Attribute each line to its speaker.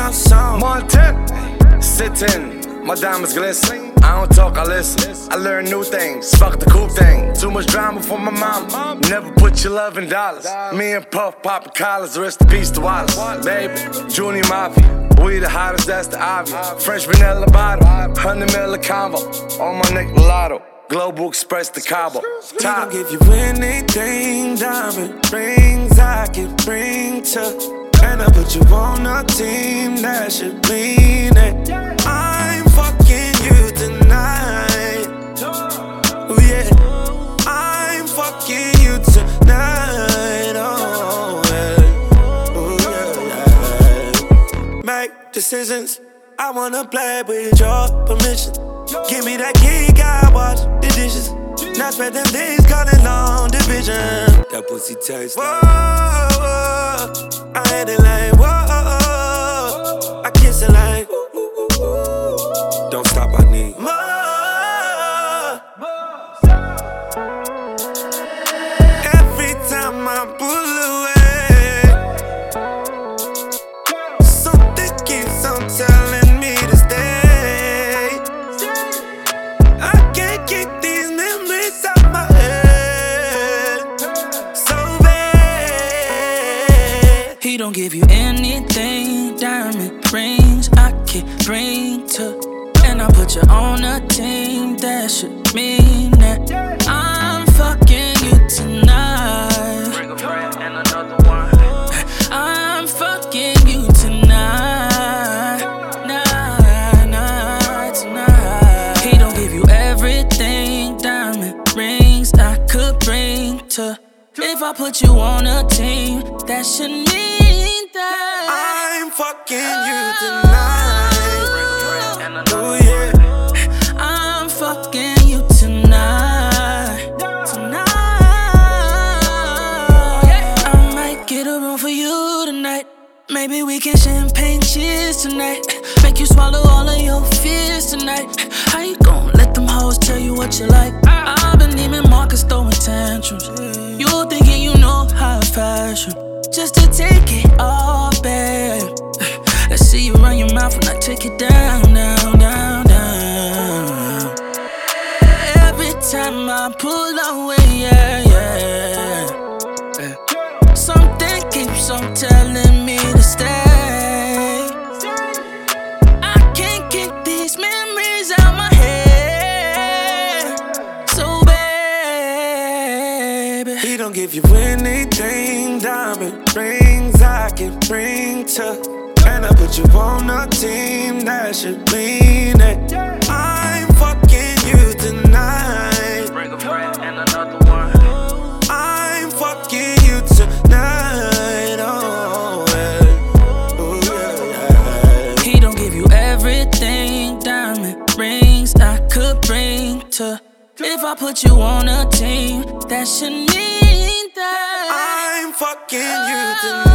Speaker 1: my song.
Speaker 2: Montana, sitting, my diamonds glisten. I don't talk, I listen. I learn new things, fuck the cool thing. Too much drama for my mama. Never put your love in dollars. Me and Puff poppin' collars, rest in peace to Wallace. Baby, Junior Mafia, we the hottest, that's the obvious. French vanilla bottle, 100 mil a combo. On my neck, Lotto. Global Express to Cabo.
Speaker 1: We gon' give you anything, diamond rings I can bring to. And I put you on a team that should mean it. I'm fucking you tonight. Oh yeah, I'm fucking you tonight. Oh yeah, Make decisions. I wanna play with your permission. Give me that key, I watch the dishes. Now spend them days calling long division. That pussy tastes like whoa, I hit it like whoa, I kiss it like don't stop, I need more. Every time I pull away, something keeps on telling me to stay. I can't keep these memories out my head. So bad.
Speaker 3: He don't give you anything, diamond rings I can bring to. And I put you on a team that should mean that I'm fucking you tonight.
Speaker 4: Bring a friend and another one.
Speaker 3: I'm fucking you tonight. Tonight. He don't give you everything, diamond rings I could bring to. If I put you on a team, that should mean that
Speaker 1: I'm fucking you tonight. Oh yeah,
Speaker 3: I'm fucking you tonight. I might get a room for you tonight. Maybe we can champagne cheers tonight. Make you swallow all of your fears tonight. How you gon' let them hoes tell you what you like? I've been Neiman Marcus throwing tantrums. You thinking you know high fashion, just to take it all back. Let's see you run your mouth when I take it down, down, down, down. Every time I pull away, yeah. Something keeps on telling me to stay. I can't keep these memories out my head. So baby,
Speaker 1: he don't give you anything, diamond rings I can bring to. And I put you on a team that should mean it. I'm fucking you tonight.
Speaker 4: Bring a friend and another one.
Speaker 1: I'm fucking you tonight. Oh yeah.
Speaker 3: He don't give you everything, diamond rings I could bring to. If I put you on a team, that should mean that
Speaker 1: I'm fucking you tonight.